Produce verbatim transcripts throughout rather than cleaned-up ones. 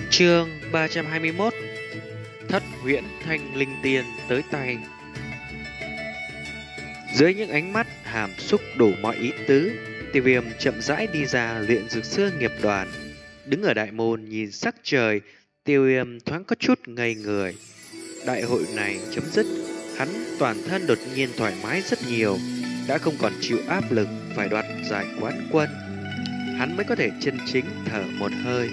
Chương ba trăm hai mươi mốt. Thất huyễn thanh linh tiên tới tay. Dưới những ánh mắt hàm xúc đủ mọi ý tứ, Tiêu Viêm chậm rãi đi ra luyện dược sư nghiệp đoàn. Đứng ở đại môn nhìn sắc trời, Tiêu Viêm thoáng có chút ngây người. Đại hội này chấm dứt, hắn toàn thân đột nhiên thoải mái rất nhiều, đã không còn chịu áp lực phải đoạt giải quán quân. Hắn mới có thể chân chính thở một hơi.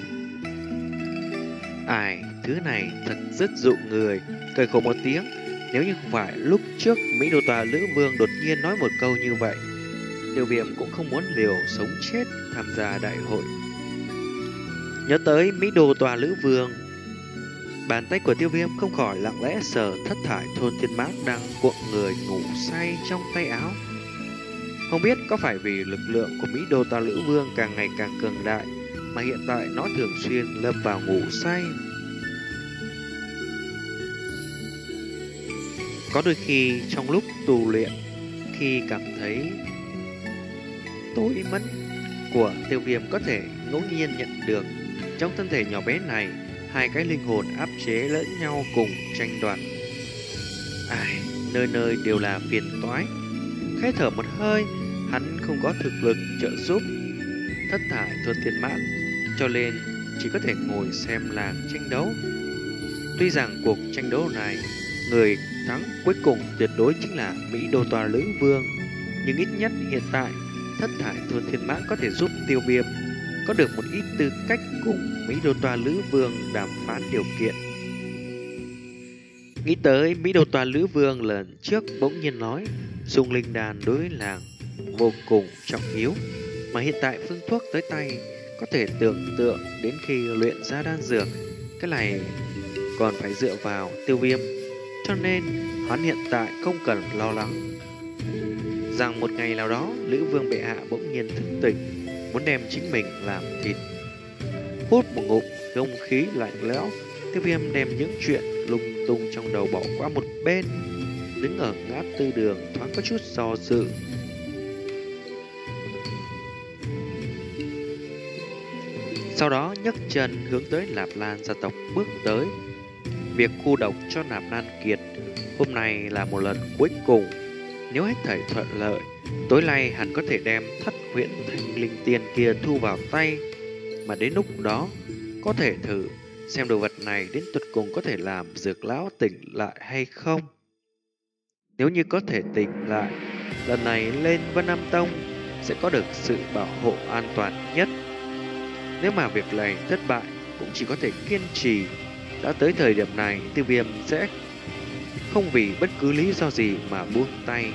Ai, thứ này thật rất dụ người. Cười khổ một tiếng, nếu như không phải lúc trước Mỹ Đô Tòa Lữ Vương đột nhiên nói một câu như vậy, Tiêu Viêm cũng không muốn liều sống chết tham gia đại hội. Nhớ tới Mỹ Đô Tòa Lữ Vương, bàn tay của Tiêu Viêm không khỏi lặng lẽ sờ thất thải thôn thiên mã đang cuộn người ngủ say trong tay áo. Không biết có phải vì lực lượng của Mỹ Đô Tòa Lữ Vương càng ngày càng cường đại mà hiện tại nó thường xuyên lâm vào ngủ say. Có đôi khi trong lúc tu luyện, khi cảm thấy tối mất của Tiêu Viêm có thể ngẫu nhiên nhận được trong thân thể nhỏ bé này hai cái linh hồn áp chế lẫn nhau cùng tranh đoạt. Ai, nơi nơi đều là phiền toái. Khẽ thở một hơi, hắn không có thực lực trợ giúp thất thải thuần thiên mãn, cho nên chỉ có thể ngồi xem làng tranh đấu. Tuy rằng cuộc tranh đấu này người thắng cuối cùng tuyệt đối chính là Mỹ Đô Tòa Lữ Vương, nhưng ít nhất hiện tại thất thải thuần thiên mãn có thể giúp Tiêu Viêm có được một ít tư cách cùng Mỹ Đô Tòa Lữ Vương đàm phán điều kiện. Nghĩ tới Mỹ Đô Tòa Lữ Vương lần trước bỗng nhiên nói dùng linh đàn đối với làng vô cùng trọng yếu, mà hiện tại phương thuốc tới tay có thể tưởng tượng đến khi luyện ra đan dược, cái này còn phải dựa vào Tiêu Viêm, cho nên hắn hiện tại không cần lo lắng rằng một ngày nào đó Lữ Vương bệ hạ bỗng nhiên thức tỉnh, muốn đem chính mình làm thịt. Hút một ngụm không khí lạnh lẽo, Tiêu Viêm đem những chuyện lung tung trong đầu bỏ qua một bên, đứng ở ngã tư đường thoáng có chút do dự. Sau đó nhấc chân hướng tới Nạp Lan gia tộc bước tới. Việc khu độc cho Nạp Lan Kiệt hôm nay là một lần cuối cùng. Nếu hết thảy thuận lợi, tối nay hắn có thể đem thất huyễn thanh linh tiên kia thu vào tay, mà đến lúc đó có thể thử xem đồ vật này đến tuyệt cùng có thể làm Dược lão tỉnh lại hay không. Nếu như có thể tỉnh lại, lần này lên Vân Nam Tông sẽ có được sự bảo hộ an toàn nhất. Nếu mà việc này thất bại, cũng chỉ có thể kiên trì. Đã tới thời điểm này, Tiêu Viêm sẽ không vì bất cứ lý do gì mà buông tay.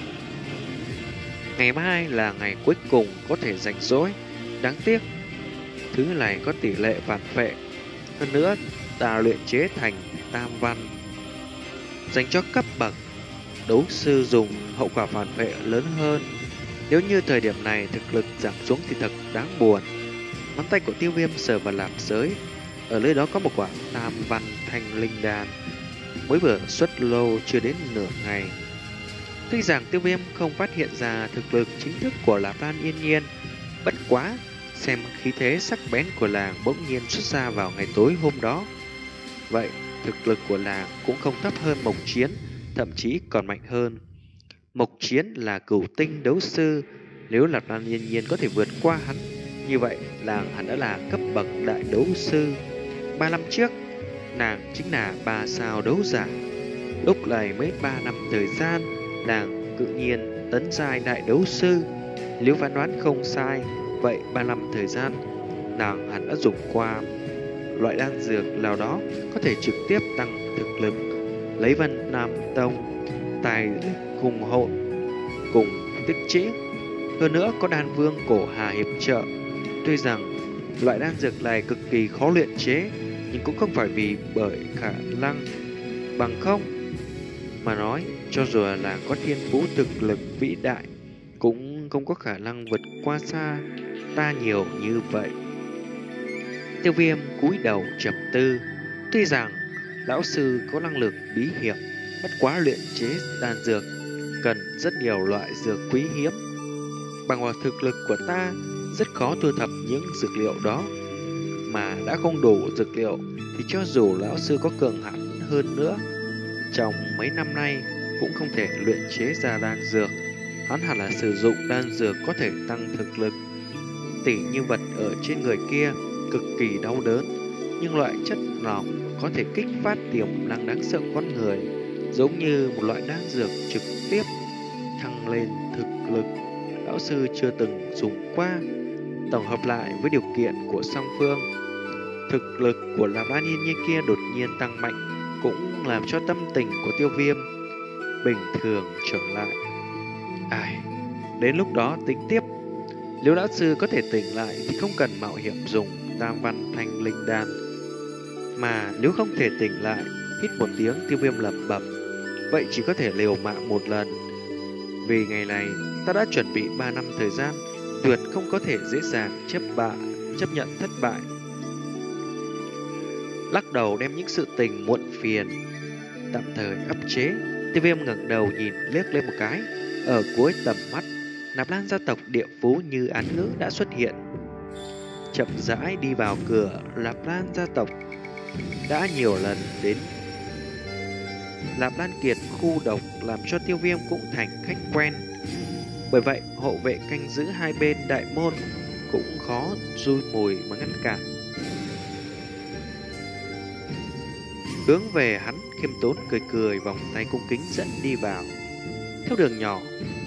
Ngày mai là ngày cuối cùng có thể rảnh rỗi. Đáng tiếc, thứ này có tỷ lệ phản phệ. Hơn nữa, ta luyện chế thành tam văn, dành cho cấp bậc đấu sư dùng, hậu quả phản phệ lớn hơn. Nếu như thời điểm này thực lực giảm xuống thì thật đáng buồn. Ngón tay của Tiêu Viêm sờ vào lạp giới, ở nơi đó có một quả tam văn thanh linh đan, mới vừa xuất lô chưa đến nửa ngày. Tuy rằng Tiêu Viêm không phát hiện ra thực lực chính thức của Lạp Lan Yên Nhiên, bất quá xem khí thế sắc bén của làng bỗng nhiên xuất ra vào ngày tối hôm đó, vậy thực lực của làng cũng không thấp hơn Mộc Chiến, thậm chí còn mạnh hơn. Mộc Chiến là cửu tinh đấu sư, nếu Lạp Lan Yên Nhiên có thể vượt qua hắn, như vậy làng hắn đã là cấp bậc đại đấu sư. Ba năm trước, nàng chính là ba sao đấu giả. Lúc này mới ba năm thời gian, nàng tự nhiên tấn giai đại đấu sư. Nếu phán đoán không sai, vậy ba năm thời gian, nàng hẳn đã dùng qua loại đan dược nào đó có thể trực tiếp tăng thực lực, lấy Vân Nam Tông tài hùng hồn cùng tích trĩ. Hơn nữa có đan vương cổ hà hiệp trợ. Tuy rằng loại đan dược này cực kỳ khó luyện chế, nhưng cũng không phải vì bởi khả năng, bằng không mà nói, cho dù là có thiên phú thực lực vĩ đại, cũng không có khả năng vượt qua xa ta nhiều như vậy. Tiêu Viêm cúi đầu trầm tư. Tuy rằng lão sư có năng lực bí hiểm, bất quá luyện chế đan dược cần rất nhiều loại dược quý hiếm. Bằng vào thực lực của ta, rất khó thu thập những dược liệu đó. mà đã không đủ dược liệu thì cho dù lão sư có cường hãn hơn nữa, trong mấy năm nay cũng không thể luyện chế ra đan dược. Hắn hẳn là sử dụng đan dược có thể tăng thực lực. Tỉ như vật ở trên người kia cực kỳ đau đớn, nhưng loại chất lỏng có thể kích phát tiềm năng đáng sợ con người, giống như một loại đan dược trực tiếp thăng lên thực lực lão sư chưa từng dùng qua. Tổng hợp lại với điều kiện của song phương, thực lực của Lạp Lan Yên Nhi kia đột nhiên tăng mạnh, cũng làm cho tâm tình của Tiêu Viêm bình thường trở lại. Ai, đến lúc đó tính tiếp. Nếu lão sư có thể tỉnh lại thì không cần mạo hiểm dùng tam văn thanh linh đan. Mà nếu không thể tỉnh lại, hít một tiếng, Tiêu Viêm lẩm bẩm, vậy chỉ có thể liều mạng một lần. Vì ngày này ta đã chuẩn bị ba năm thời gian, tuyệt không có thể dễ dàng chấp bạ, chấp nhận thất bại. Lắc đầu đem những sự tình muộn phiền tạm thời áp chế, Tiêu Viêm ngẩng đầu nhìn liếc lên một cái. Ở cuối tầm mắt, Nạp Lan gia tộc địa phú Như Án Ngữ đã xuất hiện, chậm rãi đi vào cửa. Nạp Lan gia tộc đã nhiều lần đến Nạp Lan Kiệt khu độc, làm cho Tiêu Viêm cũng thành khách quen. Bởi vậy hộ vệ canh giữ hai bên đại môn cũng khó dui mùi mà ngăn cản. Hướng về hắn, khiêm tốn cười cười, vòng tay cung kính dẫn đi vào. Theo đường nhỏ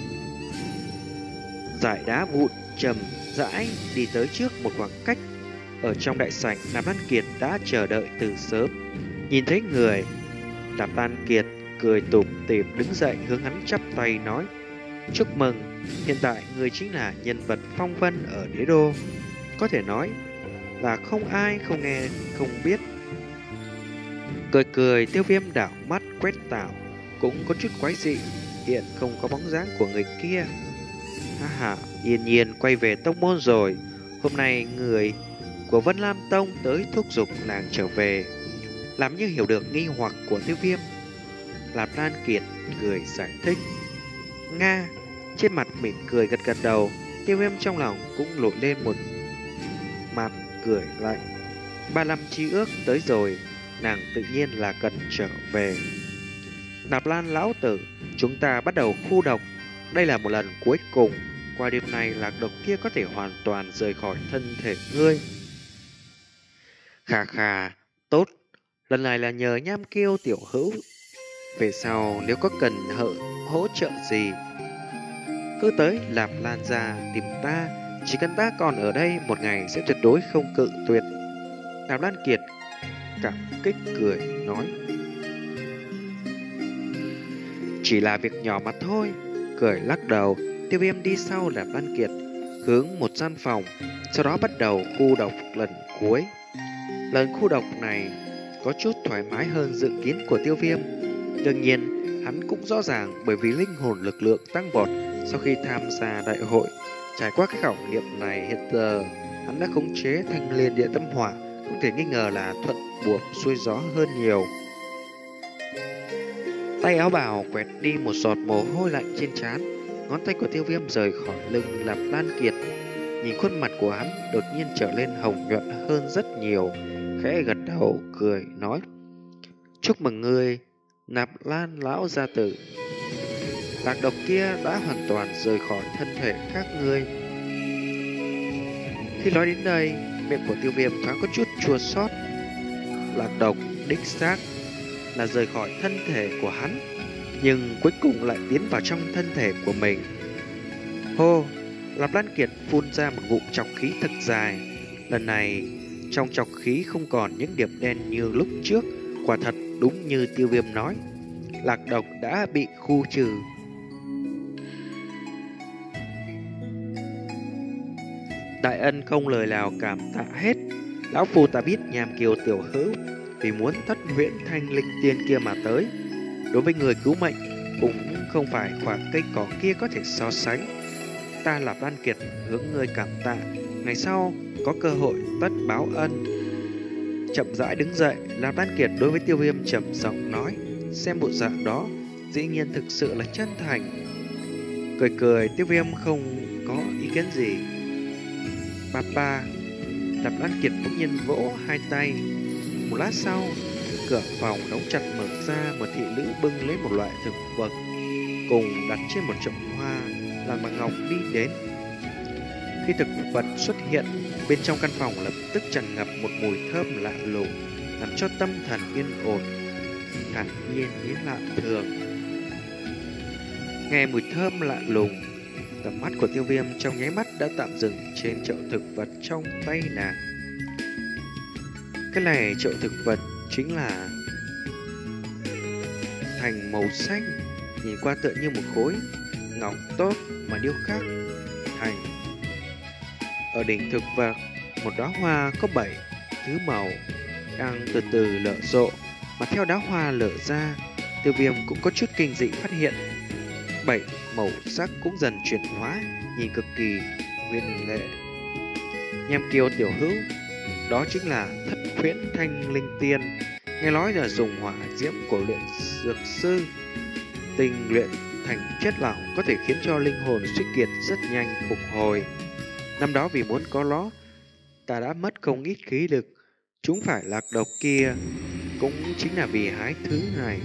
dải đá vụn chậm rãi đi tới trước một khoảng cách. Ở trong đại sảnh, Nạp Lan Kiệt đã chờ đợi từ sớm. Nhìn thấy người, Nạp Lan Kiệt cười tủm tỉm đứng dậy hướng hắn chắp tay nói: chúc mừng, hiện tại người chính là nhân vật phong vân ở đế đô, có thể nói là không ai không nghe không biết. Cười cười, Tiêu Viêm đảo mắt quét tảo, cũng có chút quái dị, hiện không có bóng dáng của người kia. Ha ha, Yên Nhiên quay về tông môn rồi. Hôm nay người của Vân Lam Tông tới thúc giục nàng trở về. Làm như hiểu được nghi hoặc của Tiêu Viêm, Lạp Lan Kiệt cười giải thích. Nga, trên mặt mỉm cười gật gật đầu. Tiêu Viêm trong lòng cũng nổi lên một mặt cười lạnh. Ba năm chi ước tới rồi, nàng tự nhiên là cần trở về. Nạp Lan lão tử, chúng ta bắt đầu khu độc. Đây là một lần cuối cùng. Qua đêm nay lạc độc kia có thể hoàn toàn rời khỏi thân thể ngươi. Khà khà, tốt. Lần này là nhờ Nham Kiêu tiểu hữu. Về sau nếu có cần hợ hỗ trợ gì, cứ tới Lạp Lan gia tìm ta. Chỉ cần ta còn ở đây một ngày sẽ tuyệt đối không cự tuyệt. Nạp Lan Kiệt cảm kích cười nói. Chỉ là việc nhỏ mà thôi. Cười lắc đầu, Tiêu Viêm đi sau Lạp Lan Kiệt hướng một gian phòng, sau đó bắt đầu khu độc lần cuối. Lần khu độc này có chút thoải mái hơn dự kiến của Tiêu Viêm. Đương nhiên hắn cũng rõ ràng, bởi vì linh hồn lực lượng tăng vọt sau khi tham gia đại hội. Trải qua cái khảo nghiệm này, hiện giờ hắn đã khống chế thanh liên địa tâm hỏa, không thể nghi ngờ là thuận buồm xuôi gió hơn nhiều. Tay áo bào quẹt đi một giọt mồ hôi lạnh trên trán, ngón tay của Tiêu Viêm rời khỏi lưng Lạp Lan Kiệt. Nhìn khuôn mặt của hắn đột nhiên trở lên hồng nhuận hơn rất nhiều, khẽ gật đầu cười nói: chúc mừng ngươi, Nạp Lan lão gia tử. Lạc độc kia đã hoàn toàn rời khỏi thân thể các ngươi. Khi nói đến đây, miệng của Tiêu Viêm thoáng có chút chua xót. Lạc độc đích xác là rời khỏi thân thể của hắn, nhưng cuối cùng lại tiến vào trong thân thể của mình. Hô, Lạp Lan Kiệt phun ra một ngụm trọc khí thật dài. Lần này trong trọc khí không còn những điểm đen như lúc trước. Quả thật đúng như Tiêu Viêm nói, lạc độc đã bị khu trừ. Đại ân không lời nào cảm tạ hết. Lão phu ta biết Nham Kiều tiểu hữu vì muốn thất huyễn thanh linh tiên kia mà tới. Đối với người cứu mệnh cũng không phải khoảng cây cỏ kia có thể so sánh. Ta là Lan Kiệt hướng ngươi cảm tạ, ngày sau có cơ hội tất báo ân. Chậm rãi đứng dậy, Lạp Lan Kiệt đối với Tiêu Viêm trầm giọng nói, xem bộ dạng đó dĩ nhiên thực sự là chân thành. Cười cười, Tiêu Viêm không có ý kiến gì. Papa, Nạp Lan Kiệt bỗng nhiên vỗ hai tay. Một lát sau, cửa phòng đóng chặt mở ra, một thị nữ bưng lấy một loại thực vật cùng đặt trên một chậu hoa, làm bằng ngọc đi đến. Khi thực vật xuất hiện, bên trong căn phòng lập tức tràn ngập một mùi thơm lạ lùng, làm cho tâm thần yên ổn, thản nhiên như lạ thường. Nghe mùi thơm lạ lùng, tầm mắt của Tiêu Viêm trong nháy mắt đã tạm dừng trên chậu thực vật trong tay nàng. Cái này chậu thực vật chính là thành màu xanh, nhìn qua tựa như một khối ngọc tốt mà điêu khắc thành. Ở đỉnh thực vật, một đóa hoa có bảy thứ màu đang từ từ nở rộ, mà theo đóa hoa nở ra, Tiêu Viêm cũng có chút kinh dị phát hiện bảy màu sắc cũng dần chuyển hóa, nhìn cực kỳ huyền lệ. Nham Kiều tiểu hữu, đó chính là Thất Huyễn Thanh Linh Tiên, nghe nói là dùng hỏa diễm của luyện dược sư tinh luyện thành chất lỏng, có thể khiến cho linh hồn suy kiệt rất nhanh phục hồi. Năm đó vì muốn có nó, ta đã mất không ít khí lực, chúng phải lạc độc kia cũng chính là vì hái thứ này.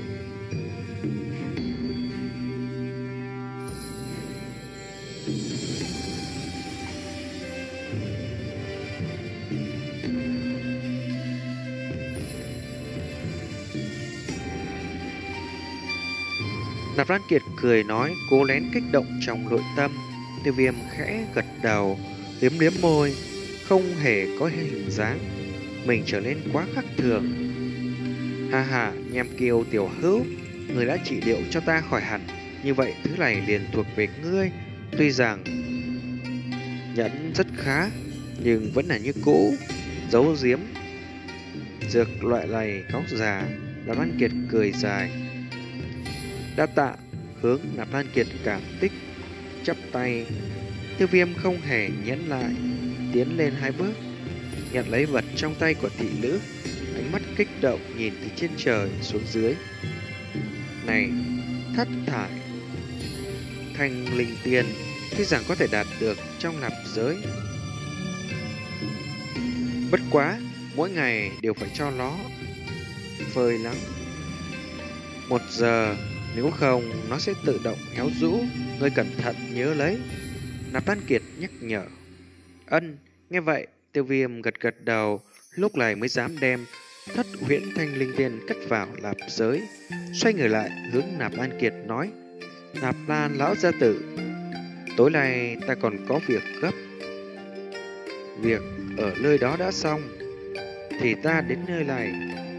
Nạp Lan Kiệt cười nói, cố lén kích động trong nội tâm. Tiêu Viêm khẽ gật đầu, liếm liếm môi, không hề có hình dáng mình trở nên quá khác thường. Ha ha, Nham Kiều tiểu hữu, người đã trị liệu cho ta khỏi hẳn, như vậy thứ này liền thuộc về ngươi. Tuy rằng nhẫn rất khá, nhưng vẫn là như cũ, giấu giếm dược loại này cáo già. Nạp Lan Kiệt cười dài. Đa tạ. Hướng Nạp Lan Kiệt cảm kích chắp tay. Tiêu Viêm không hề nhẫn lại, tiến lên hai bước, nhận lấy vật trong tay của thị nữ, ánh mắt kích động nhìn từ trên trời xuống dưới. Này, thất thải thanh linh tiên, tuy rằng có thể đạt được trong nạp giới, bất quá mỗi ngày đều phải cho nó phơi nắng một giờ, nếu không nó sẽ tự động héo rũ, ngươi cẩn thận nhớ lấy. Nạp Lan Kiệt nhắc nhở. Ân, nghe vậy, Tiêu Viêm gật gật đầu, lúc này mới dám đem Thất Huyễn Thanh Linh Tiên cất vào nạp giới. Xoay người lại hướng Nạp Lan Kiệt nói, Nạp Lan lão gia tử, tối nay ta còn có việc gấp. Việc ở nơi đó đã xong, thì ta đến nơi này.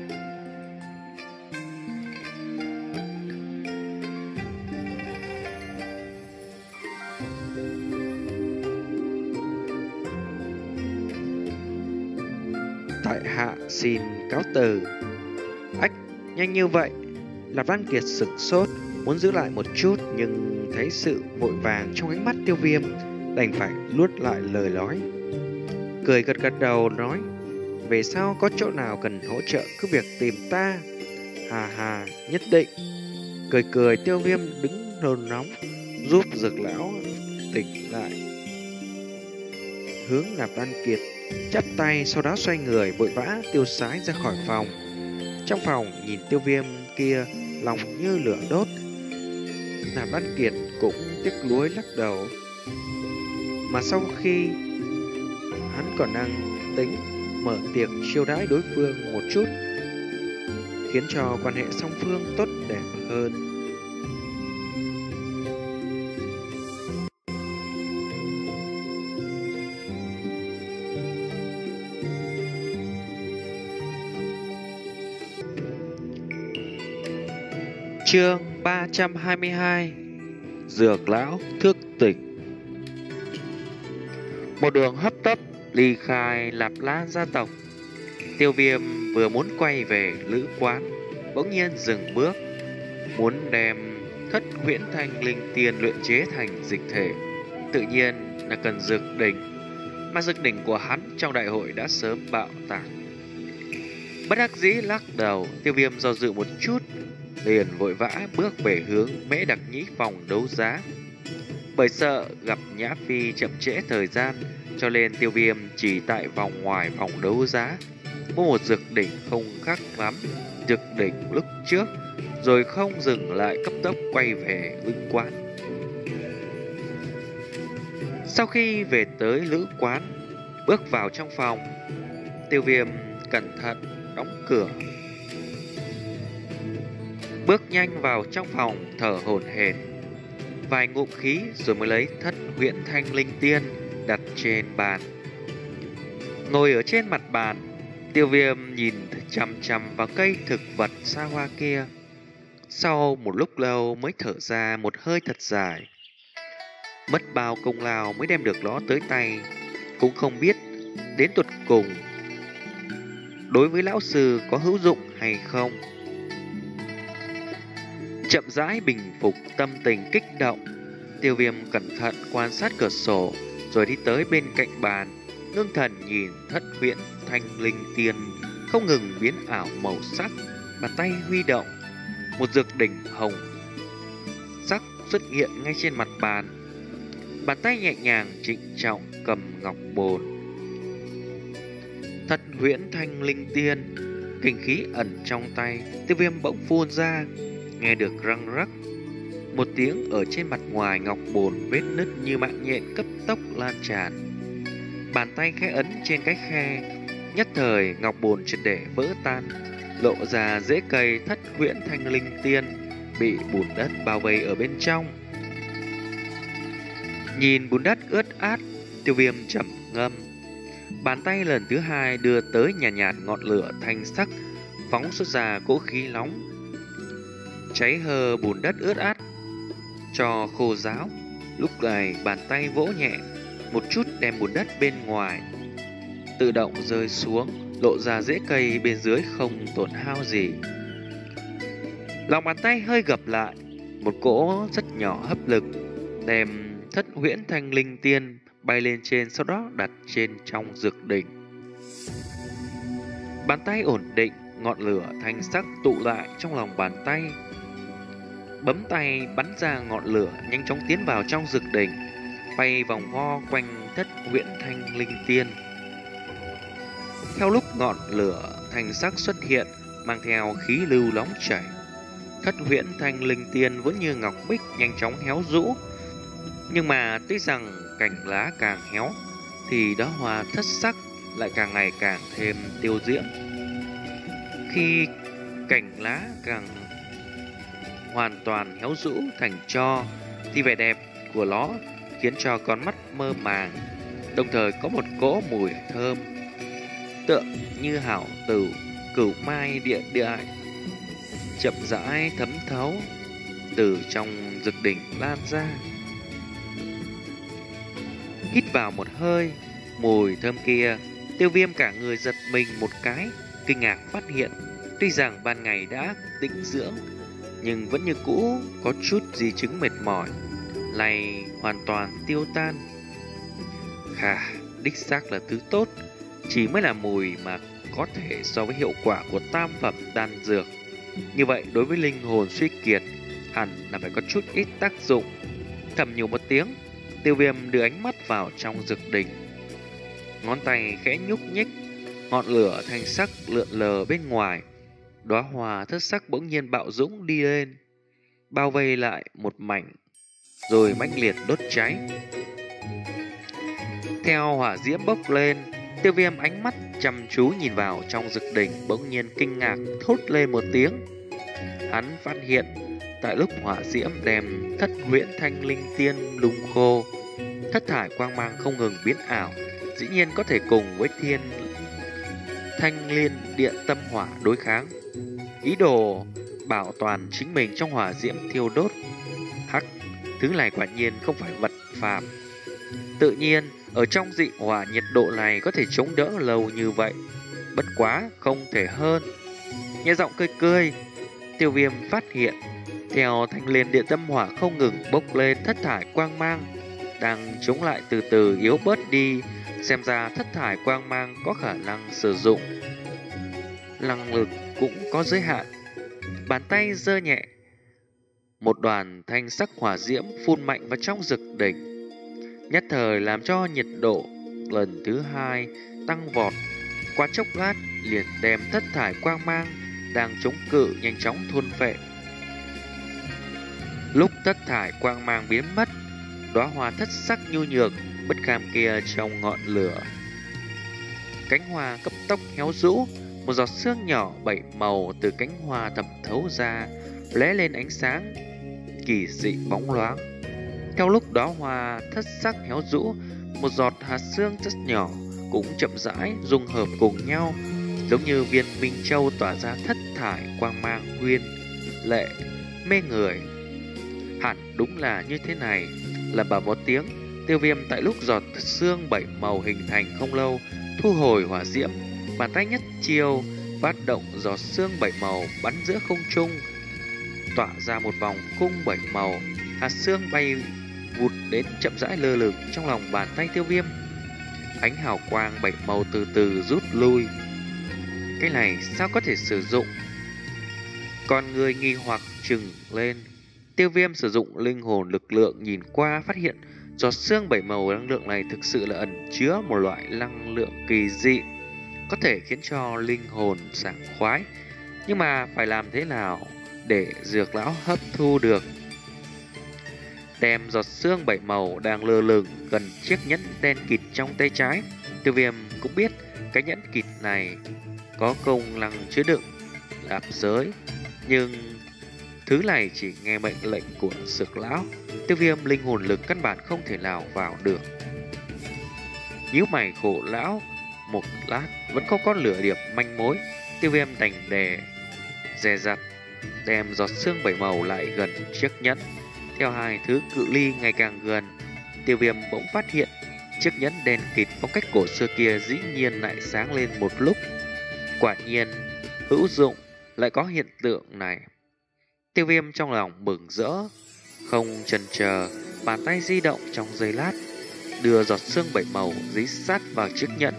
Tại hạ xin cáo từ. Ách, nhanh như vậy? Nạp Lan Kiệt sửng sốt, muốn giữ lại một chút, nhưng thấy sự vội vàng trong ánh mắt Tiêu Viêm, đành phải nuốt lại lời nói. Cười gật gật đầu nói, về sau có chỗ nào cần hỗ trợ cứ việc tìm ta. Hà hà, nhất định. Cười cười, Tiêu Viêm đứng nôn nóng, giúp Dược lão tỉnh lại. Hướng Nạp Lan Kiệt chắp tay, sau đó xoay người vội vã tiêu sái ra khỏi phòng. Trong phòng nhìn Tiêu Viêm kia, lòng như lửa đốt. Nạp Lan Kiệt cũng tiếc nuối lắc đầu. Mà sau khi hắn còn đang tính mở tiệc chiêu đãi đối phương một chút, khiến cho quan hệ song phương tốt đẹp hơn. Chương ba trăm hai mươi hai. Dược lão thức tỉnh. Một đường hấp tấp ly khai Lạp Lan gia tộc, Tiêu Viêm vừa muốn quay về lữ quán, bỗng nhiên dừng bước, muốn đem Thất Huyễn Thanh Linh Tiên luyện chế thành dịch thể, tự nhiên là cần dược đỉnh, mà dược đỉnh của hắn trong đại hội đã sớm bạo tạc. Bất đắc dĩ lắc đầu, Tiêu Viêm do dự một chút, liền vội vã bước về hướng Mễ Đặc Nhĩ phòng đấu giá. Bởi sợ gặp Nhã Phi chậm trễ thời gian, Cho nên Tiêu Viêm chỉ tại vòng ngoài phòng đấu giá mua một dược đỉnh không khác lắm dược đỉnh lúc trước, rồi không dừng lại cấp tốc quay về lữ quán. Sau khi về tới lữ quán, bước vào trong phòng, Tiêu Viêm cẩn thận đóng cửa, bước nhanh vào trong phòng thở hổn hển vài ngụm khí rồi mới lấy Thất Huyễn Thanh Linh Tiên đặt trên bàn. Ngồi ở trên mặt bàn, Tiêu Viêm nhìn chằm chằm vào cây thực vật xa hoa kia. Sau một lúc lâu mới thở ra một hơi thật dài. Mất bao công lao mới đem được nó tới tay, cũng không biết đến tuột cùng đối với lão sư có hữu dụng hay không. Chậm rãi bình phục tâm tình kích động, Tiêu Viêm cẩn thận quan sát cửa sổ, rồi đi tới bên cạnh bàn, ngưng thần nhìn Thất Huyễn Thanh Linh Tiên không ngừng biến ảo màu sắc. Bàn tay huy động, một dược đỉnh hồng sắc xuất hiện ngay trên mặt bàn. Bàn tay nhẹ nhàng trịnh trọng cầm ngọc bồn. Thất Huyễn Thanh Linh Tiên, kinh khí ẩn trong tay, Tiêu Viêm bỗng phun ra, nghe được răng rắc một tiếng ở trên mặt ngoài ngọc bồn, vết nứt như mạng nhện cấp tốc lan tràn. Bàn tay khẽ ấn trên cái khe, nhất thời ngọc bồn triệt để vỡ tan, lộ ra rễ cây Thất Huyễn Thanh Linh Tiên bị bùn đất bao vây ở bên trong. Nhìn bùn đất ướt át, Tiêu Viêm trầm ngâm. Bàn tay lần thứ hai đưa tới nhàn nhạt, nhạt ngọn lửa thanh sắc, phóng xuất ra cỗ khí nóng, cháy hơ bùn đất ướt át cho khô ráo. Lúc này bàn tay vỗ nhẹ một chút, đem bùn đất bên ngoài tự động rơi xuống, lộ ra rễ cây bên dưới không tổn hao gì. Lòng bàn tay hơi gập lại, một cỗ rất nhỏ hấp lực đem Thất Huyễn Thanh Linh Tiên bay lên trên, sau đó đặt trên trong dược đỉnh. Bàn tay ổn định, ngọn lửa thanh sắc tụ lại trong lòng bàn tay. Bấm tay bắn ra ngọn lửa nhanh chóng tiến vào trong dược đỉnh, bay vòng vo quanh Thất Huyễn Thanh Linh Tiên. Theo lúc ngọn lửa thanh sắc xuất hiện, mang theo khí lưu nóng chảy, Thất Huyễn Thanh Linh Tiên vẫn như ngọc bích nhanh chóng héo rũ. Nhưng mà tuy rằng cành lá càng héo, thì đóa hoa thất sắc lại càng ngày càng thêm tiêu diễm. Khi cành lá càng hoàn toàn héo rũ thành tro, thì vẻ đẹp của nó khiến cho con mắt mơ màng, đồng thời có một cỗ mùi thơm tựa như hảo tử cửu mai địa địa chậm rãi thấm thấu từ trong dược đỉnh lan ra. Hít vào một hơi mùi thơm kia, Tiêu Viêm cả người giật mình một cái, kinh ngạc phát hiện tuy rằng ban ngày đã tĩnh dưỡng, nhưng vẫn như cũ có chút di chứng mệt mỏi, này hoàn toàn tiêu tan. Khà, đích xác là thứ tốt, chỉ mới là mùi mà có thể so với hiệu quả của tam phẩm đan dược. Như vậy đối với linh hồn suy kiệt hẳn là phải có chút ít tác dụng. Thầm nhủ một tiếng, Tiêu Viêm đưa ánh mắt vào trong dược đỉnh, ngón tay khẽ nhúc nhích, ngọn lửa thanh sắc lượn lờ bên ngoài. Đóa hoa thất sắc bỗng nhiên bạo dũng đi lên, bao vây lại một mảnh, rồi mãnh liệt đốt cháy. Theo hỏa diễm bốc lên, Tiêu Viêm ánh mắt chăm chú nhìn vào trong dược đỉnh, bỗng nhiên kinh ngạc thốt lên một tiếng. Hắn phát hiện tại lúc hỏa diễm đem Thất Huyễn Thanh Linh Tiên lung khô, thất thải quang mang không ngừng biến ảo, dĩ nhiên có thể cùng với Thiên Thanh Liên Điện Tâm Hỏa đối kháng, ý đồ bảo toàn chính mình trong hỏa diễm thiêu đốt. Hắc, thứ này quả nhiên không phải vật phàm. Tự nhiên ở trong dị hỏa nhiệt độ này có thể chống đỡ lâu như vậy, bất quá không thể hơn. Nghe giọng cười cười, Tiêu Viêm phát hiện theo Thanh Liên Điện Tâm Hỏa không ngừng bốc lên thất thải quang mang, đang chống lại từ từ yếu bớt đi. Xem ra thất thải quang mang có khả năng sử dụng, năng lực cũng có giới hạn. Bàn tay giơ nhẹ, một đoàn thanh sắc hỏa diễm phun mạnh vào trong dược đỉnh, nhất thời làm cho nhiệt độ lần thứ hai tăng vọt, qua chốc lát liền đem thất thải quang mang đang chống cự nhanh chóng thôn phệ. Lúc thất thải quang mang biến mất, đóa hoa thất sắc nhu nhược bất kham kia trong ngọn lửa, cánh hoa cấp tốc héo rũ, một giọt sương nhỏ bảy màu từ cánh hoa thẩm thấu ra, lóe lên ánh sáng kỳ dị bóng loáng. Theo lúc đóa hoa thất sắc héo rũ, một giọt hạt sương rất nhỏ cũng chậm rãi dung hợp cùng nhau, giống như viên minh châu tỏa ra thất thải quang mang huyên lệ mê người. Hẳn đúng là như thế này. Là bảo một tiếng, Tiêu Viêm tại lúc giọt sương bảy màu hình thành không lâu, thu hồi hỏa diễm, bàn tay nhất chiêu phát động giọt sương bảy màu bắn giữa không trung, tỏa ra một vòng cung bảy màu. Hạt sương bay vụt đến chậm rãi lơ lửng trong lòng bàn tay Tiêu Viêm. Ánh hào quang bảy màu từ từ rút lui. Cái này sao có thể sử dụng? Con người nghi hoặc trừng lên. Tiêu Viêm sử dụng linh hồn lực lượng nhìn qua, phát hiện giọt sương bảy màu năng lượng này thực sự là ẩn chứa một loại năng lượng kỳ dị, có thể khiến cho linh hồn sảng khoái. Nhưng mà phải làm thế nào để dược lão hấp thu được? Đem giọt sương bảy màu đang lơ lửng gần chiếc nhẫn đen kịt trong tay trái. Tiêu Viêm cũng biết cái nhẫn kịt này có công năng chứa đựng nạp giới, nhưng thứ này chỉ nghe mệnh lệnh của dược lão. Tiêu Viêm linh hồn lực căn bản không thể nào vào được. Nhíu mày khổ lão một lát vẫn không có lửa điểm manh mối. Tiêu Viêm đành đè dè dặt đem giọt sương bảy màu lại gần chiếc nhẫn. Theo hai thứ cự ly ngày càng gần, Tiêu Viêm bỗng phát hiện chiếc nhẫn đen kịt phong cách cổ xưa kia dĩ nhiên lại sáng lên một lúc. Quả nhiên hữu dụng, lại có hiện tượng này. Tiêu Viêm trong lòng mừng rỡ, không chần chờ, bàn tay di động trong giây lát, đưa giọt sương bảy màu dí sát vào chiếc nhẫn.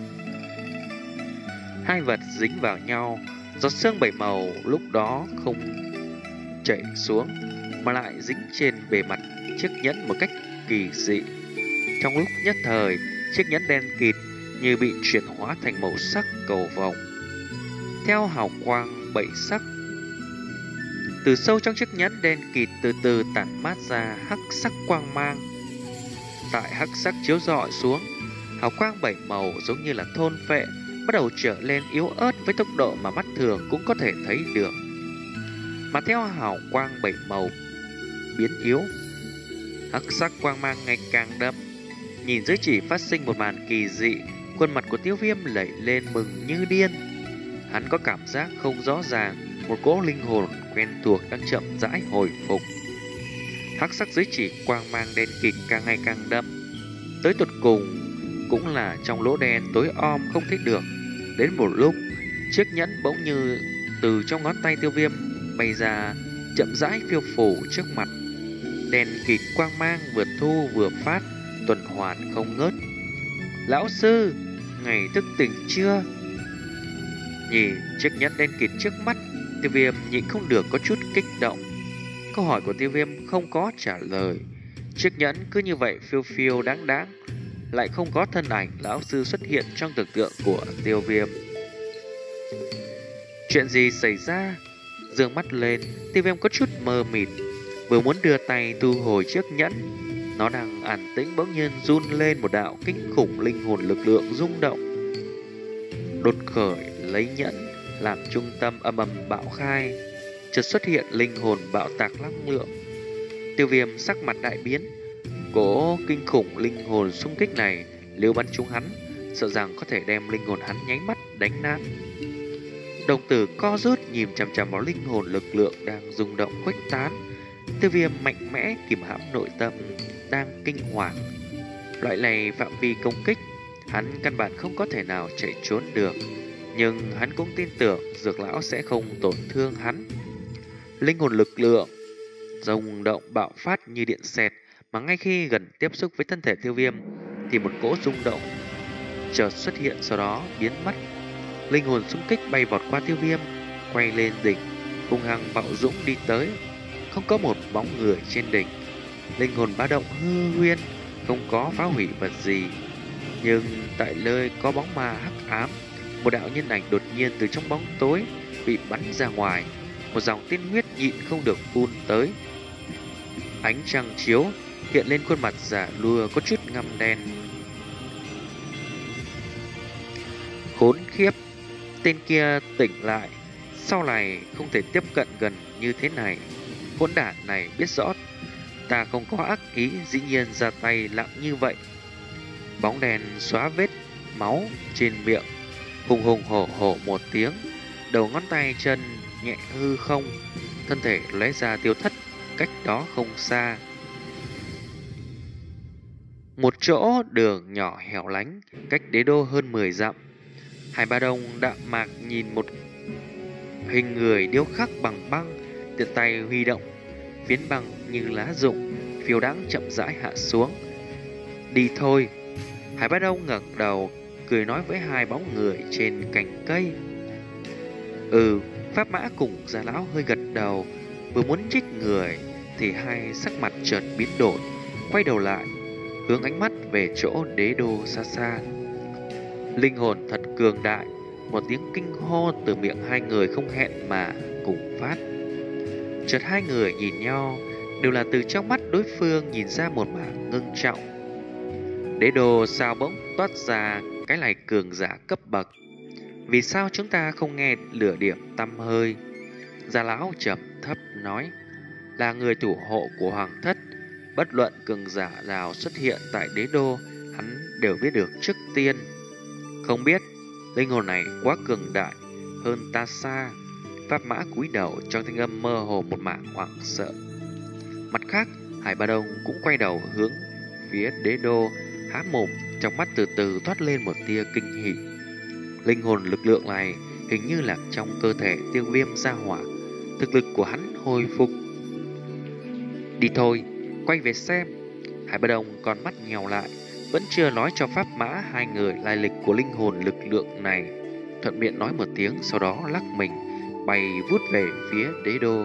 Hai vật dính vào nhau, giọt sương bảy màu lúc đó không chảy xuống mà lại dính trên bề mặt chiếc nhẫn một cách kỳ dị. Trong lúc nhất thời, chiếc nhẫn đen kịt như bị chuyển hóa thành màu sắc cầu vồng. Theo hào quang bảy sắc, từ sâu trong chiếc nhẫn đen kịt từ từ tản mát ra hắc sắc quang mang. Tại hắc sắc chiếu rọi xuống, hào quang bảy màu giống như là thôn phệ, bắt đầu trở lên yếu ớt với tốc độ mà mắt thường cũng có thể thấy được. Mà theo hào quang bảy màu biến yếu, hắc sắc quang mang ngày càng đậm. Nhìn dưới chỉ phát sinh một màn kỳ dị, khuôn mặt của Tiêu Viêm lẩy lên mừng như điên. Hắn có cảm giác không rõ ràng, một cỗ linh hồn quen thuộc đang chậm rãi hồi phục. Hắc sắc dưới chỉ quang mang đen kịt càng ngày càng đậm, tới tột cùng cũng là trong lỗ đen tối om không thấy được. Đến một lúc, chiếc nhẫn bỗng như từ trong ngón tay Tiêu Viêm bay ra, chậm rãi phiêu phù trước mặt. Đèn kịt quang mang vừa thu vừa phát, tuần hoàn không ngớt. Lão sư, ngày thức tỉnh chưa? Nhìn chiếc nhẫn đen kịt trước mắt, Tiêu Viêm nhịn không được có chút kích động. Câu hỏi của Tiêu Viêm không có trả lời. Chiếc nhẫn cứ như vậy phiêu phiêu đáng đáng, lại không có thân ảnh lão sư xuất hiện trong tưởng tượng của Tiêu Viêm. Chuyện gì xảy ra? Dương mắt lên, Tiêu Viêm có chút mơ mịt, vừa muốn đưa tay thu hồi chiếc nhẫn, nó đang an tĩnh bỗng nhiên run lên một đạo kinh khủng linh hồn lực lượng rung động. Đột khởi lấy nhẫn làm trung tâm âm ầm bạo khai, chợt xuất hiện linh hồn bạo tạc năng lượng. Tiêu Viêm sắc mặt đại biến, cố kinh khủng linh hồn xung kích này nếu bắn trúng hắn, sợ rằng có thể đem linh hồn hắn nháy mắt đánh nát. Đồng tử co rút nhìn chằm chằm vào linh hồn lực lượng đang rung động khuếch tán. Tiêu Viêm mạnh mẽ kìm hãm nội tâm đang kinh hoàng. Loại này phạm vi công kích, hắn căn bản không có thể nào chạy trốn được, nhưng hắn cũng tin tưởng dược lão sẽ không tổn thương hắn. Linh hồn lực lượng rung động bạo phát như điện xẹt, mà ngay khi gần tiếp xúc với thân thể Tiêu Viêm thì một cỗ rung động chợt xuất hiện, sau đó biến mất. Linh hồn xung kích bay vọt qua Tiêu Viêm, quay lên đỉnh, hung hăng bạo dũng đi tới. Không có một bóng người trên đỉnh. Linh hồn ba động hư huyên, không có phá hủy vật gì. Nhưng tại nơi có bóng ma hắc ám, một đạo nhân ảnh đột nhiên từ trong bóng tối bị bắn ra ngoài, một dòng tiên huyết nhịn không được phun tới. Ánh trăng chiếu hiện lên khuôn mặt giả lùa có chút ngăm đen. Khốn khiếp, tên kia tỉnh lại, sau này không thể tiếp cận gần như thế này. Hỗn đản này biết rõ ta không có ác ý, dĩ nhiên ra tay lặng như vậy. Bóng đèn xóa vết máu trên miệng, hùng hùng hổ hổ một tiếng, đầu ngón tay chân nhẹ hư không, thân thể lóe ra tiêu thất cách đó không xa. Một chỗ đường nhỏ hẻo lánh, cách đế đô hơn mười dặm. Hải Ba Đông đạm mạc nhìn một hình người điêu khắc bằng băng, tiện tay huy động phiến băng như lá rụng, phiêu đãng chậm rãi hạ xuống. Đi thôi. Hải Ba Đông ngẩng đầu, cười nói với hai bóng người trên cành cây. Ừ, Pháp Mã cùng Gia Lão hơi gật đầu, vừa muốn trích người thì hai sắc mặt chợt biến đổi, quay đầu lại, hướng ánh mắt về chỗ đế đô xa xa. Linh hồn thật cường đại, một tiếng kinh hô từ miệng hai người không hẹn mà cùng phát. Chợt hai người nhìn nhau, đều là từ trong mắt đối phương nhìn ra một mảng ngưng trọng. Đế đô sao bỗng toát ra cái này cường giả cấp bậc? Vì sao chúng ta không nghe lửa điểm tăm hơi? Gia Lão trầm thấp nói, là người thủ hộ của Hoàng Thất, bất luận cường giả nào xuất hiện tại đế đô, hắn đều biết được trước tiên. Không biết, linh hồn này quá cường đại, hơn ta xa. Pháp Mã cúi đầu trong thanh âm mơ hồ một mảng hoảng sợ. Mặt khác, Hải Ba Đông cũng quay đầu hướng phía đế đô, há mồm, trong mắt từ từ thoát lên một tia kinh hỉ. Linh hồn lực lượng này hình như là trong cơ thể Tiêu Viêm ra hỏa, thực lực của hắn hồi phục. Đi thôi, quay về xem. Hải Ba Đông con mắt nhèo lại, vẫn chưa nói cho Pháp Mã hai người lai lịch của linh hồn lực lượng này, thuận miệng nói một tiếng, sau đó lắc mình bay vút về phía đế đô.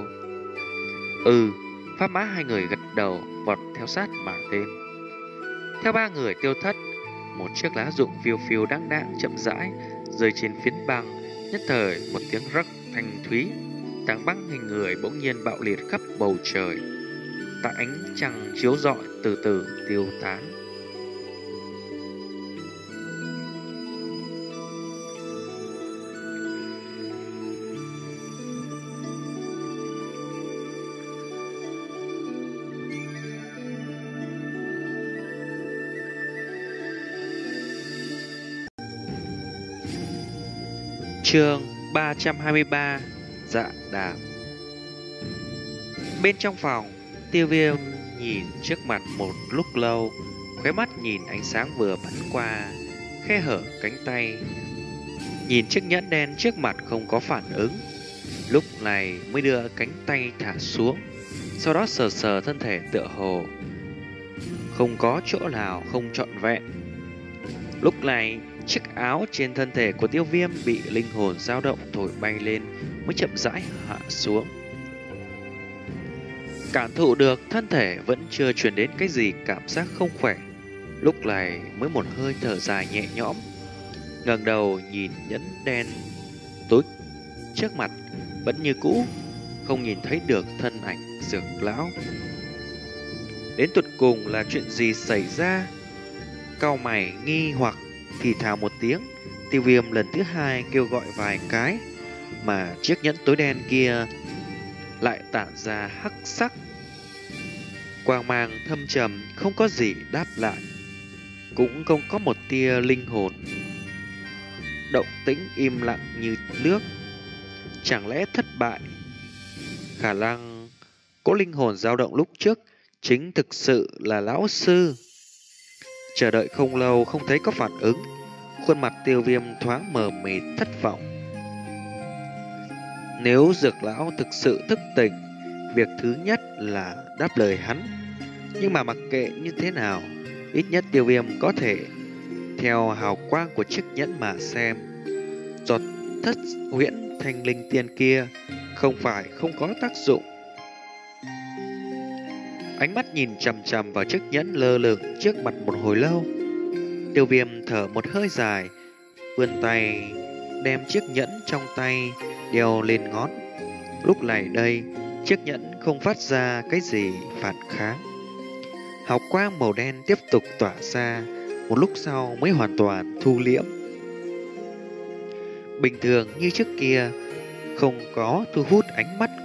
Ừ, Pháp Mã hai người gật đầu, vọt theo sát mà lên. Theo ba người tiêu thất, một chiếc lá rụng phiêu phiêu đáng đáng chậm rãi rơi trên phiến băng. Nhất thời một tiếng rắc thanh thúy, tảng băng hình người bỗng nhiên bạo liệt khắp bầu trời, tại ánh trăng chiếu rọi từ từ tiêu tán. Chương ba trăm hai mươi ba, Dạ Đàm. Bên trong phòng, Tiêu Viêm nhìn trước mặt một lúc lâu, khóe mắt nhìn ánh sáng vừa bắn qua khe hở cánh tay, nhìn chiếc nhẫn đen trước mặt không có phản ứng, lúc này mới đưa cánh tay thả xuống, sau đó sờ sờ thân thể tựa hồ không có chỗ nào không trọn vẹn. Lúc này chiếc áo trên thân thể của Tiêu Viêm bị linh hồn dao động thổi bay lên, mới chậm rãi hạ xuống. Cảm thụ được thân thể vẫn chưa truyền đến cái gì cảm giác không khỏe, lúc này mới một hơi thở dài nhẹ nhõm, ngẩng đầu nhìn nhẫn đen tối trước mặt, vẫn như cũ không nhìn thấy được thân ảnh Dược Lão. Đến tột cùng là chuyện gì xảy ra? Cau mày nghi hoặc thì thào một tiếng, Tiêu Viêm lần thứ hai kêu gọi vài cái, mà chiếc nhẫn tối đen kia lại tản ra hắc sắc quang mang thâm trầm, không có gì đáp lại, cũng không có một tia linh hồn động tĩnh, im lặng như nước. Chẳng lẽ thất bại? Khả năng có linh hồn dao động lúc trước chính thực sự là lão sư. Chờ đợi không lâu không thấy có phản ứng, khuôn mặt Tiêu Viêm thoáng mờ mịt thất vọng. Nếu Dược Lão thực sự thức tỉnh, việc thứ nhất là đáp lời hắn. Nhưng mà mặc kệ như thế nào, ít nhất Tiêu Viêm có thể theo hào quang của chiếc nhẫn mà xem. Giọt thất huyễn thanh linh tiên kia không phải không có tác dụng. Ánh mắt nhìn chằm chằm vào chiếc nhẫn lơ lửng trước mặt một hồi lâu, Tiêu Viêm thở một hơi dài, vươn tay đem chiếc nhẫn trong tay đeo lên ngón. Lúc này đây, chiếc nhẫn không phát ra cái gì phản kháng. Hào quang màu đen tiếp tục tỏa ra, một lúc sau mới hoàn toàn thu liễm. Bình thường như trước kia, không có thu hút ánh mắt.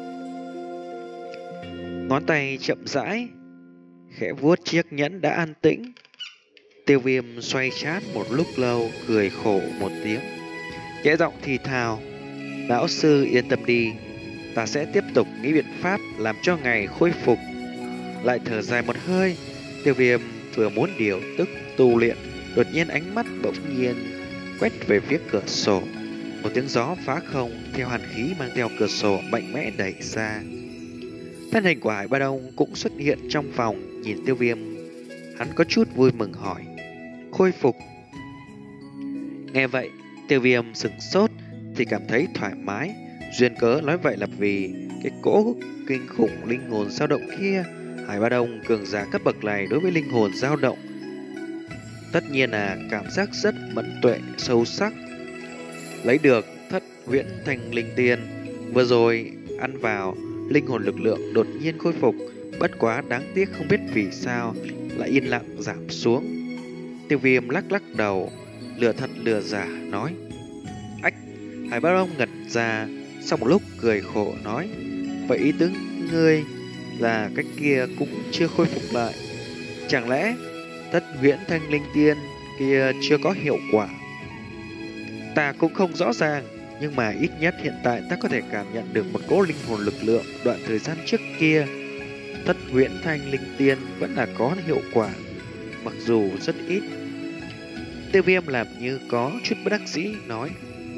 Ngón tay chậm rãi, khẽ vuốt chiếc nhẫn đã an tĩnh. Tiêu Viêm xoay chát một lúc lâu, cười khổ một tiếng, nhẹ giọng thì thào: "Lão sư yên tâm đi, ta sẽ tiếp tục nghĩ biện pháp làm cho ngài khôi phục." Lại thở dài một hơi, Tiêu Viêm vừa muốn điều tức tu luyện, đột nhiên ánh mắt bỗng nhiên quét về phía cửa sổ. Một tiếng gió phá không theo hàn khí mang theo cửa sổ mạnh mẽ đẩy ra. Thân hình của Hải Ba Đông cũng xuất hiện trong phòng, nhìn Tiêu Viêm, hắn có chút vui mừng hỏi: "Khôi phục?" Nghe vậy, Tiêu Viêm sững sốt thì cảm thấy thoải mái. Duyên cớ nói vậy là vì cái cỗ kinh khủng linh hồn dao động kia. Hải Ba Đông cường giả cấp bậc này đối với linh hồn dao động tất nhiên là cảm giác rất mẫn tuệ sâu sắc. Lấy được thất huyễn thành linh tiên, vừa rồi ăn vào, linh hồn lực lượng đột nhiên khôi phục. Bất quá đáng tiếc không biết vì sao lại yên lặng giảm xuống. Tiêu Viêm lắc lắc đầu, lừa thật lừa giả nói: "Ách!" Hải Ba Đông ngẩn ra, sau một lúc cười khổ nói: "Vậy ý tứ ngươi là cái kia cũng chưa khôi phục lại, chẳng lẽ thất huyễn thanh linh tiên kia chưa có hiệu quả?" "Ta cũng không rõ ràng, nhưng mà ít nhất hiện tại ta có thể cảm nhận được một cỗ linh hồn lực lượng đoạn thời gian trước kia. Thất huyễn thanh linh tiên vẫn là có hiệu quả, mặc dù rất ít." Tiêu Viêm làm như có chút bất đắc dĩ nói: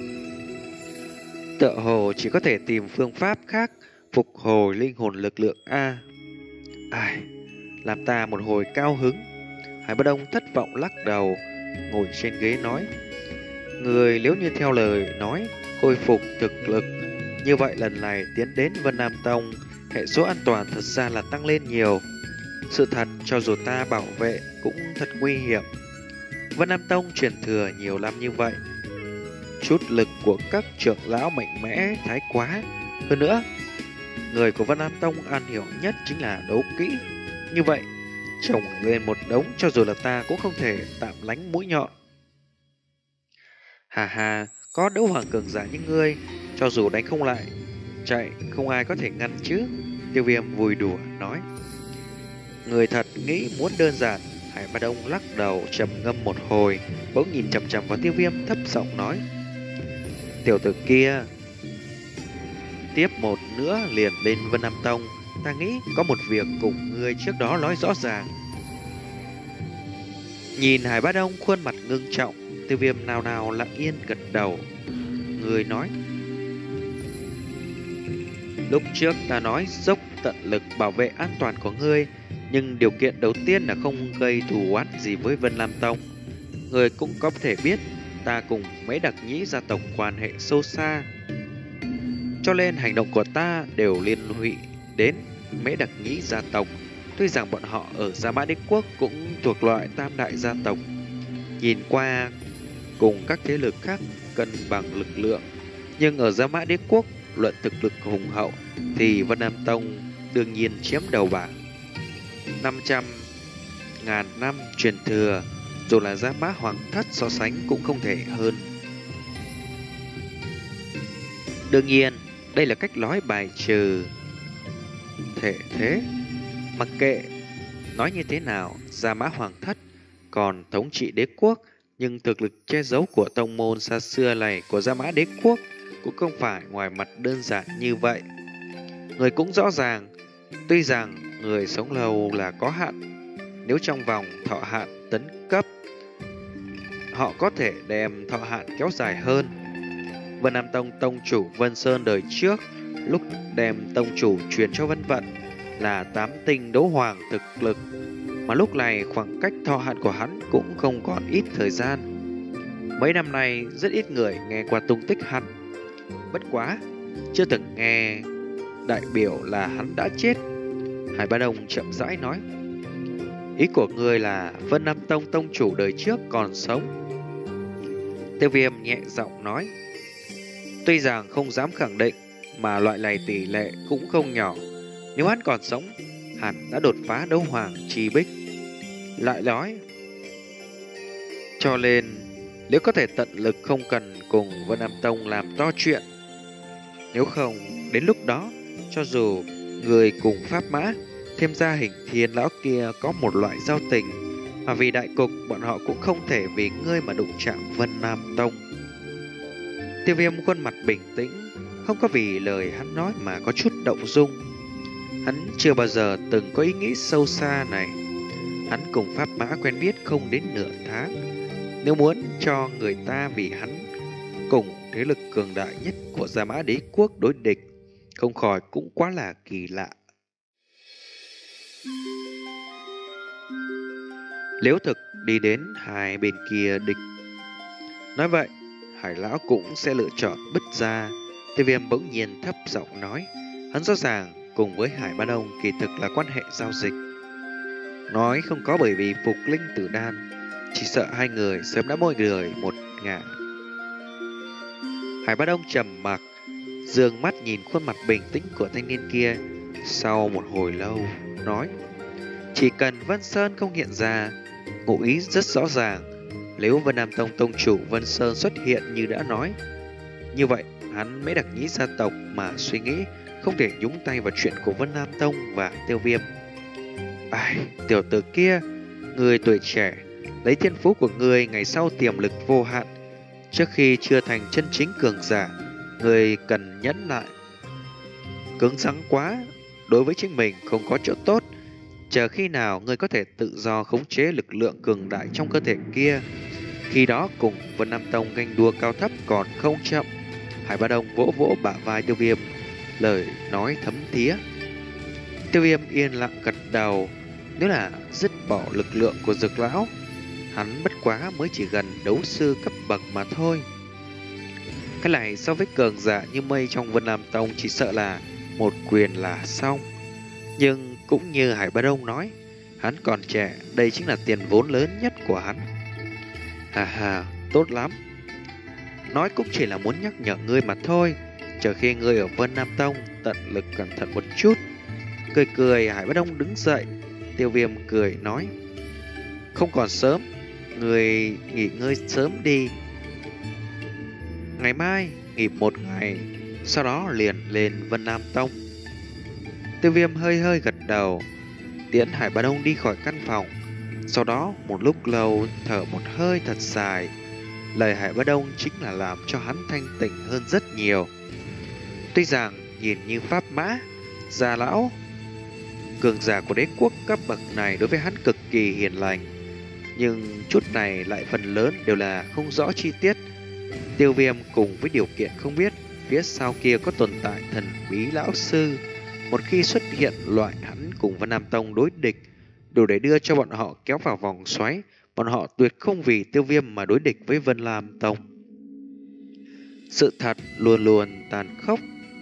"Tựa hồ chỉ có thể tìm phương pháp khác phục hồi linh hồn lực lượng a." Ai, làm ta một hồi cao hứng. Hải Bất Đông thất vọng lắc đầu, ngồi trên ghế nói: "Người nếu như theo lời nói khôi phục thực lực, như vậy lần này tiến đến Vân Nam Tông, hệ số an toàn thật ra là tăng lên nhiều. Sự thật, cho dù ta bảo vệ cũng thật nguy hiểm. Vân Nam Tông truyền thừa nhiều năm như vậy, chút lực của các trưởng lão mạnh mẽ thái quá. Hơn nữa, người của Vân Nam Tông am hiểu nhất chính là đấu kỹ. Như vậy, trồng lên một đống, cho dù là ta cũng không thể tạm lánh mũi nhọn. Hà hà, có đấu hoàng cường giả như ngươi, cho dù đánh không lại, chạy không ai có thể ngăn chứ." Tiêu Viêm vui đùa nói. Người thật nghĩ muốn đơn giản. Hải Ba Đông lắc đầu trầm ngâm một hồi, bỗng nhìn chằm chằm vào Tiêu Viêm thấp giọng nói: "Tiểu tử kia tiếp một nữa liền lên Vân Nam Tông, ta nghĩ có một việc cùng ngươi trước đó nói rõ ràng." Nhìn Hải Ba Đông khuôn mặt ngưng trọng, Tiêu Viêm nào nào lặng yên gật đầu. Người nói: "Lúc trước ta nói dốc tận lực bảo vệ an toàn của ngươi, nhưng điều kiện đầu tiên là không gây thù oán gì với Vân Nam Tông. Người cũng có thể biết, ta cùng mấy đặc nhĩ gia tộc quan hệ sâu xa, cho nên hành động của ta đều liên lụy đến mấy đặc nhĩ gia tộc. Tuy rằng bọn họ ở Gia Mã Đế Quốc cũng thuộc loại tam đại gia tộc, nhìn qua cùng các thế lực khác cân bằng lực lượng, nhưng ở Gia Mã Đế Quốc luận thực lực hùng hậu thì Vân Nam Tông đương nhiên chiếm đầu bảng. Năm trăm ngàn năm truyền thừa, dù là Gia Mã Hoàng Thất so sánh cũng không thể hơn. Đương nhiên, đây là cách nói bài trừ thể thế. Mặc kệ nói như thế nào, Gia Mã Hoàng Thất còn thống trị đế quốc, nhưng thực lực che giấu của tông môn xa xưa này của Gia Mã Đế Quốc cũng không phải ngoài mặt đơn giản như vậy. Người cũng rõ ràng, tuy rằng người sống lâu là có hạn, nếu trong vòng thọ hạn tấn cấp, họ có thể đem thọ hạn kéo dài hơn. Vân Nam Tông tông chủ Vân Sơn đời trước, lúc đem tông chủ truyền cho Vân Vận là tám tinh đấu hoàng thực lực, mà lúc này khoảng cách thọ hạn của hắn cũng không còn ít thời gian. Mấy năm nay rất ít người nghe qua tung tích hắn, bất quá chưa từng nghe đại biểu là hắn đã chết. Hải Ba Đông chậm rãi nói: Ý của ngươi là Vân Nam Tông tông chủ đời trước còn sống? Tiêu Viêm nhẹ giọng nói. Tuy rằng không dám khẳng định, mà loại này tỷ lệ cũng không nhỏ. Nếu hắn còn sống, hẳn đã đột phá đấu hoàng chi bích. Lại nói, cho nên nếu có thể tận lực không cần cùng Vân Nam Tông làm to chuyện. Nếu không, đến lúc đó, cho dù người cùng pháp mã, thêm ra hình thiên lão kia có một loại giao tình, mà vì đại cục bọn họ cũng không thể vì ngươi mà đụng chạm Vân Nam Tông. Tiêu Viêm khuôn mặt bình tĩnh, không có vì lời hắn nói mà có chút động dung. Hắn chưa bao giờ từng có ý nghĩ sâu xa này. Hắn cùng pháp mã quen biết không đến nửa tháng. Nếu muốn cho người ta vì hắn cùng thế lực cường đại nhất của Gia Mã Đế quốc đối địch, không khỏi cũng quá là kỳ lạ. Nếu thực đi đến hai bên kia địch, nói vậy Hải lão cũng sẽ lựa chọn bứt ra. Tiêu Viêm bỗng nhiên thấp giọng nói. Hắn rõ ràng cùng với Hải Ba Đông kỳ thực là quan hệ giao dịch. Nói không có bởi vì phục linh tử đan, chỉ sợ hai người sớm đã mỗi người một ngả. Hải Ba Đông trầm mặc, dương mắt nhìn khuôn mặt bình tĩnh của thanh niên kia. Sau một hồi lâu, nói. Chỉ cần Vân Sơn không hiện ra, ngụ ý rất rõ ràng. Nếu Vân Nam Tông tông chủ Vân Sơn xuất hiện như đã nói, như vậy hắn mới đặc nhĩ gia tộc mà suy nghĩ không thể nhúng tay vào chuyện của Vân Nam Tông và Tiêu Viêm. Ai, tiểu tử kia, người tuổi trẻ, lấy thiên phú của người ngày sau tiềm lực vô hạn. Trước khi chưa thành chân chính cường giả, người cần nhẫn lại. Cứng rắn quá, đối với chính mình không có chỗ tốt. Chờ khi nào người có thể tự do khống chế lực lượng cường đại trong cơ thể kia, khi đó cùng Vân Nam Tông ganh đua cao thấp còn không chậm. Hải Ba Đông vỗ vỗ bả vai Tiêu Viêm, lời nói thấm thía. Tiêu Viêm yên lặng gật đầu. Nếu là dứt bỏ lực lượng của Dược lão, hắn bất quá mới chỉ gần đấu sư cấp bậc mà thôi. Cái này so với cường giả như mây trong Vân Nam Tông chỉ sợ là một quyền là xong. Nhưng cũng như Hải Ba Đông nói, hắn còn trẻ, đây chính là tiền vốn lớn nhất của hắn. Hà hà, tốt lắm. Nói cũng chỉ là muốn nhắc nhở ngươi mà thôi. Chờ khi ngươi ở Vân Nam Tông, tận lực cẩn thận một chút. Cười cười, Hải Ba Đông đứng dậy. Tiêu Viêm cười nói. Không còn sớm, ngươi nghỉ ngơi sớm đi. Ngày mai, nghỉ một ngày, sau đó liền lên Vân Nam Tông. Tiêu Viêm hơi hơi gật đầu, tiễn Hải Ba Đông đi khỏi căn phòng. Sau đó một lúc lâu thở một hơi thật dài. Lời Hải Ba Đông chính là làm cho hắn thanh tỉnh hơn rất nhiều. Tuy rằng nhìn như pháp mã, già lão, cường giả của đế quốc cấp bậc này đối với hắn cực kỳ hiền lành, nhưng chút này lại phần lớn đều là không rõ chi tiết. Tiêu Viêm cùng với điều kiện không biết phía sau kia có tồn tại thần bí lão sư. Một khi xuất hiện loại hắn cùng Vân Nam Tông đối địch, đủ để đưa cho bọn họ kéo vào vòng xoáy. Bọn họ tuyệt không vì Tiêu Viêm mà đối địch với Vân Nam Tông. Sự thật luôn luôn tàn khốc.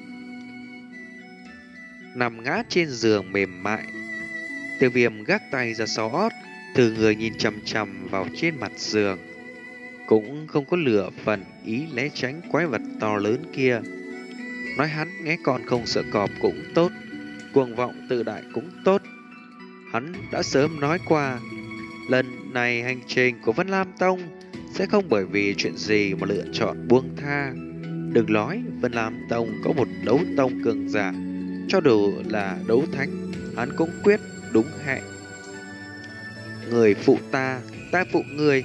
Nằm ngã trên giường mềm mại, Tiêu Viêm gác tay ra sau ót, từ người nhìn chằm chằm vào trên mặt giường. Cũng không có lửa phần ý né tránh quái vật to lớn kia. Nói hắn nghe con không sợ cọp cũng tốt, cuồng vọng tự đại cũng tốt. Hắn đã sớm nói qua, lần này hành trình của Vân Lam Tông sẽ không bởi vì chuyện gì mà lựa chọn buông tha. Đừng nói Vân Lam Tông có một đấu tông cường giả, cho dù là đấu thánh, hắn cũng quyết đúng hẹn. Người phụ ta, ta phụ người.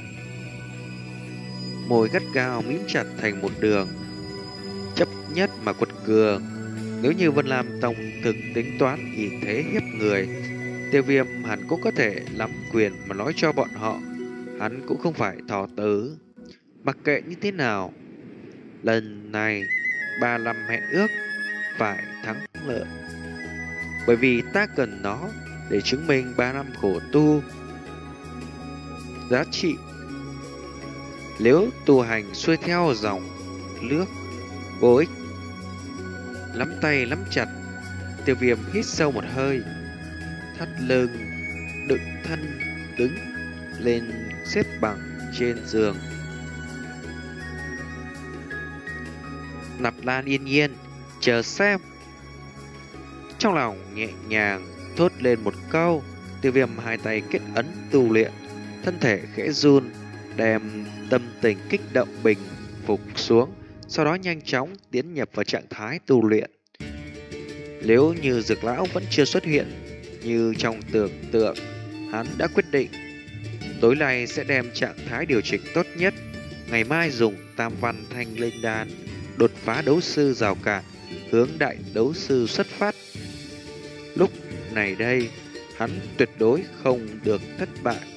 Môi gắt gao mím chặt thành một đường, chấp nhất mà quật cường. Nếu như Vân Lam Tông thực tính toán ý thế hiếp người, Tiêu Viêm hắn cũng có thể nắm quyền mà nói cho bọn họ, hắn cũng không phải thỏ tứ. Mặc kệ như thế nào, lần này ba năm hẹn ước phải thắng lợi, bởi vì ta cần nó để chứng minh ba năm khổ tu giá trị. Nếu tu hành xuôi theo dòng nước vô ích. Lắm tay lắm chặt, Tiêu Viêm hít sâu một hơi, thắt lưng, đựng thân đứng lên xếp bằng trên giường. Nạp Lan yên nhiên, chờ xem. Trong lòng nhẹ nhàng thốt lên một câu, Tiêu Viêm hai tay kết ấn tu luyện, thân thể khẽ run, đem tâm tình kích động bình phục xuống, sau đó nhanh chóng tiến nhập vào trạng thái tu luyện. Nếu như Dược lão vẫn chưa xuất hiện như trong tưởng tượng, hắn đã quyết định tối nay sẽ đem trạng thái điều chỉnh tốt nhất, ngày mai dùng Tam Văn Thanh Linh Đan đột phá đấu sư rào cản, hướng đại đấu sư xuất phát. Lúc này đây, hắn tuyệt đối không được thất bại.